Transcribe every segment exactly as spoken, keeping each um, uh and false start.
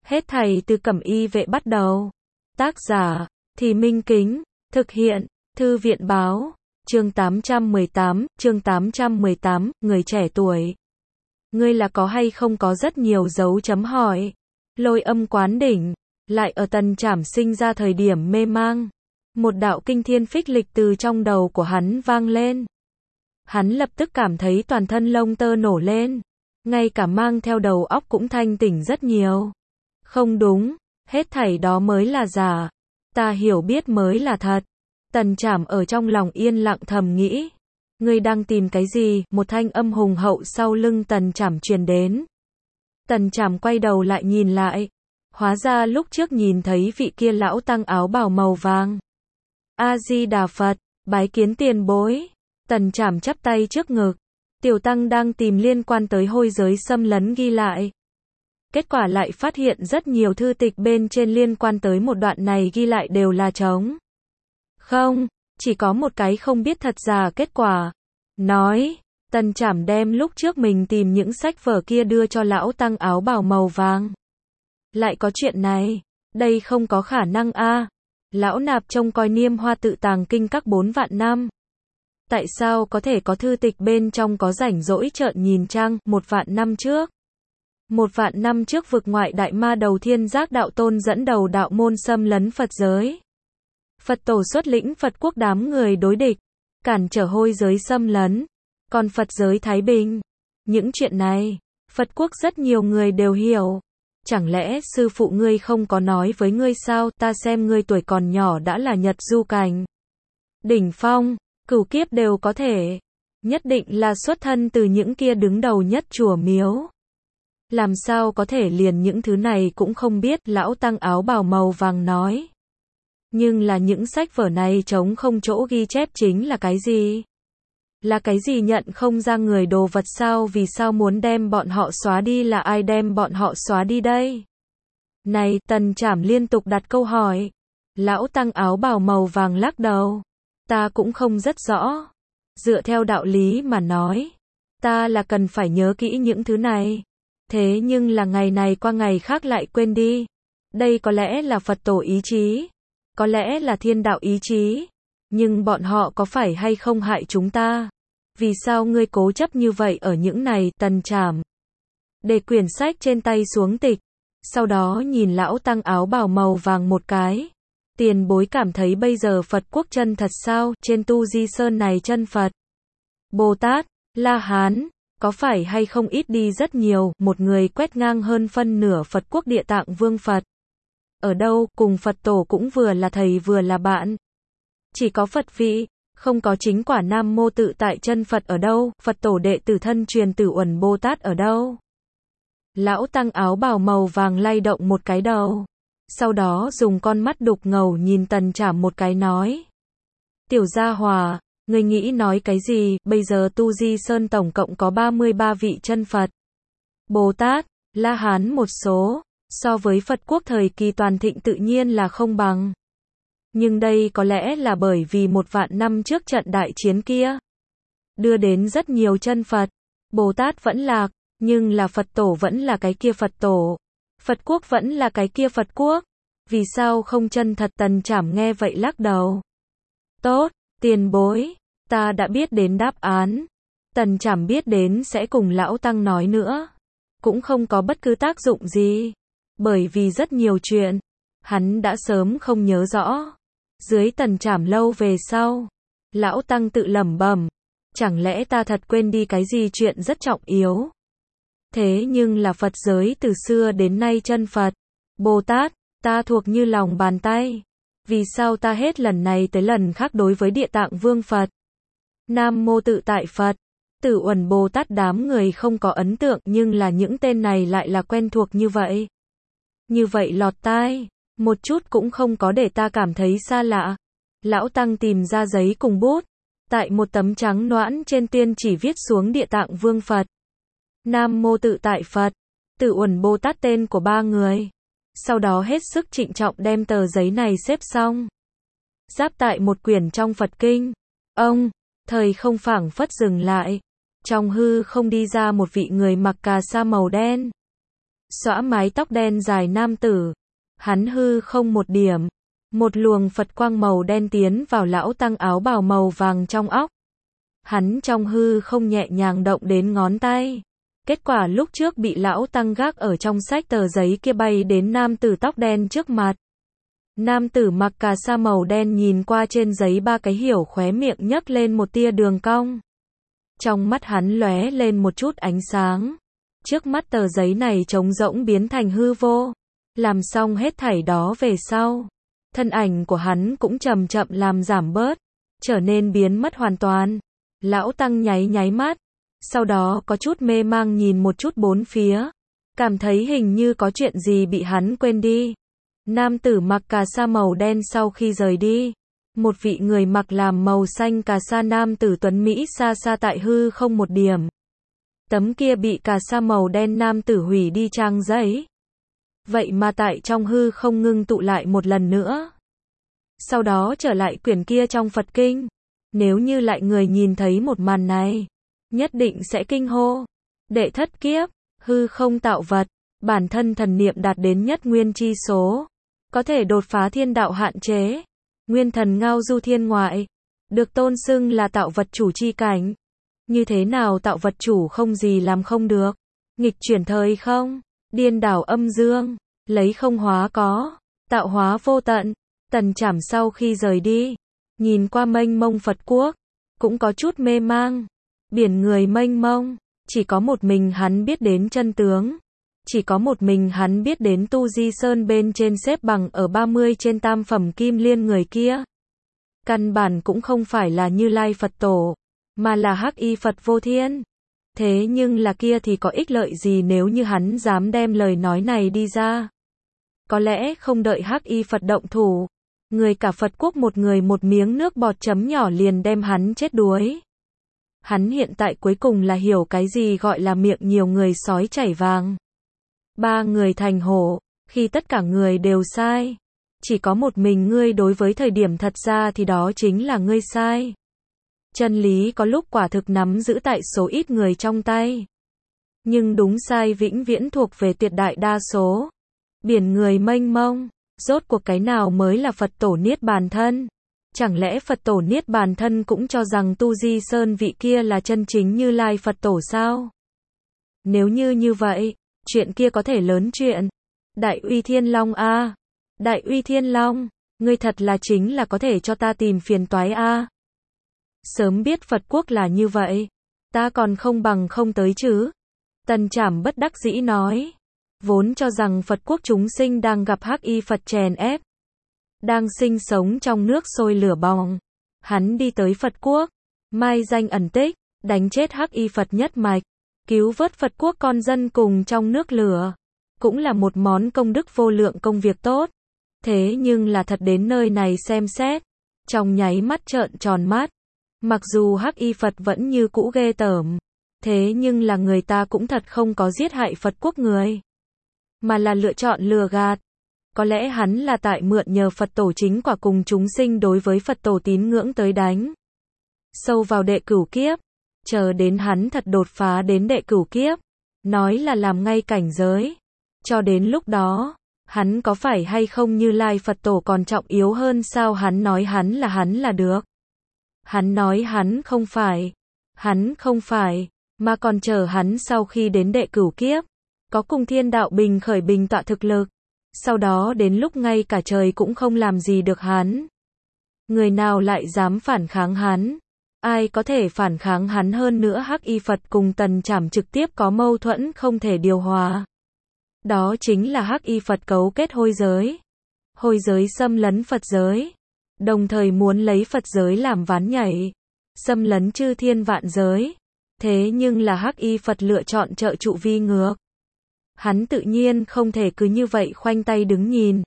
Hết thảy từ Cẩm Y Vệ bắt đầu. Tác giả, Thì Minh Kính, thực hiện, Thư viện Báo, chương tám trăm mười tám, chương tám trăm mười tám, người trẻ tuổi. Ngươi là có hay không có rất nhiều dấu chấm hỏi. Lôi âm quán đỉnh, lại ở Tần Trảm sinh ra thời điểm mê mang. Một đạo kinh thiên phích lịch từ trong đầu của hắn vang lên. Hắn lập tức cảm thấy toàn thân lông tơ nổ lên. Ngay cả mang theo đầu óc cũng thanh tỉnh rất nhiều. Không đúng, hết thảy đó mới là giả. Ta hiểu biết mới là thật. Tần Trảm ở trong lòng yên lặng thầm nghĩ. Ngươi đang tìm cái gì? Một thanh âm hùng hậu sau lưng Tần Trảm truyền đến. Tần Trảm quay đầu lại nhìn lại. Hóa ra lúc trước nhìn thấy vị kia lão tăng áo bào màu vàng. A-di-đà Phật, bái kiến tiền bối. Tần Trảm chắp tay trước ngực. Tiểu tăng đang tìm liên quan tới hôi giới xâm lấn ghi lại. Kết quả lại phát hiện rất nhiều thư tịch bên trên liên quan tới một đoạn này ghi lại đều là trống. Không, chỉ có một cái không biết thật giả kết quả. Nói, Tần Trảm đem lúc trước mình tìm những sách vở kia đưa cho lão tăng áo bào màu vàng. Lại có chuyện này, đây không có khả năng a. Lão nạp trông coi Niêm Hoa tự tàng kinh các bốn vạn năm. Tại sao có thể có thư tịch bên trong có rảnh rỗi trợn nhìn trang, một vạn năm trước? Một vạn năm trước vực ngoại đại ma đầu Thiên Giác đạo tôn dẫn đầu đạo môn xâm lấn Phật giới. Phật tổ xuất lĩnh Phật quốc đám người đối địch, cản trở hôi giới xâm lấn, còn Phật giới thái bình. Những chuyện này, Phật quốc rất nhiều người đều hiểu. Chẳng lẽ sư phụ ngươi không có nói với ngươi sao? Ta xem ngươi tuổi còn nhỏ đã là Nhật du cảnh đỉnh phong, cửu kiếp đều có thể. Nhất định là xuất thân từ những kia đứng đầu nhất chùa miếu. Làm sao có thể liền những thứ này cũng không biết? Lão tăng áo bào màu vàng nói. Nhưng là những sách vở này trống không chỗ ghi chép chính là cái gì? Là cái gì nhận không ra người đồ vật sao? Vì sao muốn đem bọn họ xóa đi? Là ai đem bọn họ xóa đi đây? Này, Tần Trảm liên tục đặt câu hỏi. Lão tăng áo bào màu vàng lắc đầu. Ta cũng không rất rõ. Dựa theo đạo lý mà nói, ta là cần phải nhớ kỹ những thứ này. Thế nhưng là ngày này qua ngày khác lại quên đi. Đây có lẽ là Phật tổ ý chí. Có lẽ là thiên đạo ý chí. Nhưng bọn họ có phải hay không hại chúng ta? Vì sao ngươi cố chấp như vậy ở những này? Tần Trảm để quyển sách trên tay xuống tịch. Sau đó nhìn lão tăng áo bào màu vàng một cái. Tiền bối cảm thấy bây giờ Phật quốc chân thật sao? Trên Tu Di Sơn này chân Phật, Bồ Tát, La Hán, có phải hay không ít đi rất nhiều? Một người quét ngang hơn phân nửa Phật quốc Địa Tạng Vương Phật. Ở đâu? Cùng Phật tổ cũng vừa là thầy vừa là bạn. Chỉ có Phật vị, không có chính quả Nam Mô Tự Tại chân Phật ở đâu? Phật tổ đệ tử thân truyền Tử Uẩn Bồ Tát ở đâu? Lão tăng áo bào màu vàng lay động một cái đầu. Sau đó dùng con mắt đục ngầu nhìn Tần Trảm một cái nói. Tiểu gia hòa, ngươi nghĩ nói cái gì? Bây giờ Tu Di Sơn tổng cộng có ba mươi ba vị chân Phật, Bồ Tát, La Hán một số. So với Phật quốc thời kỳ toàn thịnh tự nhiên là không bằng. Nhưng đây có lẽ là bởi vì một vạn năm trước trận đại chiến kia đưa đến rất nhiều chân Phật, Bồ Tát vẫn lạc, nhưng là Phật tổ vẫn là cái kia Phật tổ. Phật quốc vẫn là cái kia Phật quốc. Vì sao không chân thật? Tần Trảm nghe vậy lắc đầu. Tốt, tiền bối, ta đã biết đến đáp án. Tần Trảm biết đến sẽ cùng lão tăng nói nữa. Cũng không có bất cứ tác dụng gì. Bởi vì rất nhiều chuyện, hắn đã sớm không nhớ rõ. Dưới Tần Trảm lâu về sau, lão tăng tự lẩm bẩm. Chẳng lẽ ta thật quên đi cái gì chuyện rất trọng yếu? Thế nhưng là Phật giới từ xưa đến nay chân Phật, Bồ Tát, ta thuộc như lòng bàn tay. Vì sao ta hết lần này tới lần khác đối với Địa Tạng Vương Phật, Nam Mô Tự Tại Phật, Tử Uẩn Bồ Tát đám người không có ấn tượng, nhưng là những tên này lại là quen thuộc như vậy? Như vậy lọt tai, một chút cũng không có để ta cảm thấy xa lạ. Lão tăng tìm ra giấy cùng bút, tại một tấm trắng noãn trên tiên chỉ viết xuống Địa Tạng Vương Phật, Nam Mô Tự Tại Phật, Tử Uẩn Bồ Tát tên của ba người. Sau đó hết sức trịnh trọng đem tờ giấy này xếp xong. Giáp tại một quyển trong Phật Kinh. Ông, thời không phảng phất dừng lại. Trong hư không đi ra một vị người mặc cà sa màu đen. xõa mái tóc đen dài nam tử. Hắn hư không một điểm, một luồng Phật quang màu đen tiến vào lão tăng áo bào màu vàng trong óc. Hắn trong hư không nhẹ nhàng động đến ngón tay. Kết quả lúc trước bị lão tăng gác ở trong sách tờ giấy kia bay đến nam tử tóc đen trước mặt. Nam tử mặc cà sa màu đen nhìn qua trên giấy ba cái hiểu, khóe miệng nhấc lên một tia đường cong. Trong mắt hắn lóe lên một chút ánh sáng. Trước mắt tờ giấy này trống rỗng biến thành hư vô. Làm xong hết thảy đó về sau, thân ảnh của hắn cũng chậm chậm làm giảm bớt, trở nên biến mất hoàn toàn. Lão tăng nháy nháy mắt, sau đó có chút mê mang nhìn một chút bốn phía, cảm thấy hình như có chuyện gì bị hắn quên đi. Nam tử mặc cà sa màu đen sau khi rời đi, một vị người mặc làm màu xanh cà sa nam tử tuấn Mỹ xa xa tại hư không một điểm. Tấm kia bị cà sa màu đen nam tử hủy đi trang giấy. Vậy mà tại trong hư không ngưng tụ lại một lần nữa. Sau đó trở lại quyển kia trong Phật Kinh. Nếu như lại người nhìn thấy một màn này, nhất định sẽ kinh hô. Đệ thất kiếp, hư không tạo vật, bản thân thần niệm đạt đến nhất nguyên chi số. Có thể đột phá thiên đạo hạn chế. Nguyên thần ngao du thiên ngoại. Được tôn xưng là tạo vật chủ chi cảnh. Như thế nào tạo vật chủ không gì làm không được. Nghịch chuyển thời không. Điên đảo âm dương. Lấy không hóa có. Tạo hóa vô tận. Tần Trảm sau khi rời đi, nhìn qua mênh mông Phật quốc, cũng có chút mê mang. Biển người mênh mông, chỉ có một mình hắn biết đến chân tướng. Chỉ có một mình hắn biết đến Tu Di Sơn bên trên xếp bằng ở ba mươi trên tam phẩm kim liên người kia. Căn bản cũng không phải là Như Lai Phật Tổ, mà là Hắc Y Phật Vô Thiên. Thế nhưng là kia thì có ích lợi gì nếu như hắn dám đem lời nói này đi ra. Có lẽ không đợi Hắc Y Phật động thủ, người cả Phật quốc một người một miếng nước bọt chấm nhỏ liền đem hắn chết đuối. Hắn hiện tại cuối cùng là hiểu cái gì gọi là miệng nhiều người sói chảy vàng. Ba người thành hổ, khi tất cả người đều sai. Chỉ có một mình ngươi đối với thời điểm thật ra thì đó chính là ngươi sai. Chân lý có lúc quả thực nắm giữ tại số ít người trong tay. Nhưng đúng sai vĩnh viễn thuộc về tuyệt đại đa số. Biển người mênh mông, rốt cuộc cái nào mới là Phật Tổ Niết Bàn Thân? Chẳng lẽ Phật Tổ Niết Bàn Thân cũng cho rằng Tu Di Sơn vị kia là chân chính Như Lai Phật Tổ sao? Nếu như như vậy, chuyện kia có thể lớn chuyện. Đại Uy Thiên Long a, à. Đại Uy Thiên Long, ngươi thật là chính là có thể cho ta tìm phiền toái a. À. Sớm biết Phật quốc là như vậy, ta còn không bằng không tới chứ. Tần Trảm bất đắc dĩ nói. Vốn cho rằng Phật quốc chúng sinh đang gặp Hắc Y Phật chèn ép, đang sinh sống trong nước sôi lửa bỏng. Hắn đi tới Phật quốc, mai danh ẩn tích, đánh chết Hắc Y Phật nhất mạch, cứu vớt Phật quốc con dân cùng trong nước lửa, cũng là một món công đức vô lượng công việc tốt. Thế nhưng là thật đến nơi này xem xét, trong nháy mắt trợn tròn mắt. Mặc dù Hắc Y Phật vẫn như cũ ghê tởm, thế nhưng là người ta cũng thật không có giết hại Phật quốc người, mà là lựa chọn lừa gạt. Có lẽ hắn là tại mượn nhờ Phật Tổ chính quả cùng chúng sinh đối với Phật Tổ tín ngưỡng tới đánh sâu vào đệ cửu kiếp, chờ đến hắn thật đột phá đến đệ cửu kiếp, nói là làm ngay cảnh giới. Cho đến lúc đó, hắn có phải hay không Như Lai Phật Tổ còn trọng yếu hơn sao? Hắn nói hắn là hắn là được. Hắn nói hắn không phải. Hắn không phải, mà còn chờ hắn sau khi đến đệ cửu kiếp, có cùng thiên đạo bình khởi bình tọa thực lực. Sau đó đến lúc ngay cả trời cũng không làm gì được hắn. Người nào lại dám phản kháng hắn? Ai có thể phản kháng hắn hơn nữa? Hắc Y Phật cùng Tần Trảm trực tiếp có mâu thuẫn không thể điều hòa. Đó chính là Hắc Y Phật cấu kết hôi giới. Hôi giới xâm lấn Phật giới, đồng thời muốn lấy Phật giới làm ván nhảy, xâm lấn chư thiên vạn giới. Thế nhưng là Hắc Y Phật lựa chọn trợ trụ vi ngược. Hắn tự nhiên không thể cứ như vậy khoanh tay đứng nhìn.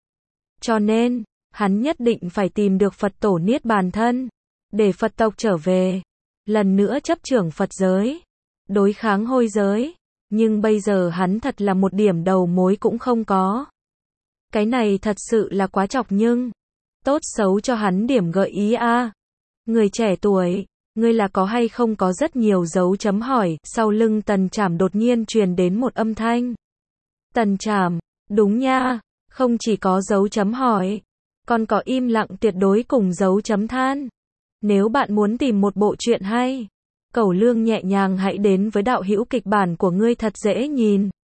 Cho nên, hắn nhất định phải tìm được Phật Tổ Niết Bàn Thân, để Phật tộc trở về, lần nữa chấp trưởng Phật giới, đối kháng hôi giới. Nhưng bây giờ hắn thật là một điểm đầu mối cũng không có. Cái này thật sự là quá chọc nhưng, tốt xấu cho hắn điểm gợi ý a. À. Người trẻ tuổi, ngươi là có hay không có rất nhiều dấu chấm hỏi. Sau lưng Tần Trảm đột nhiên truyền đến một âm thanh. Tần Trảm, đúng nha, không chỉ có dấu chấm hỏi, còn có im lặng tuyệt đối cùng dấu chấm than. Nếu bạn muốn tìm một bộ truyện hay, cẩu lương nhẹ nhàng hãy đến với đạo hữu kịch bản của ngươi thật dễ nhìn.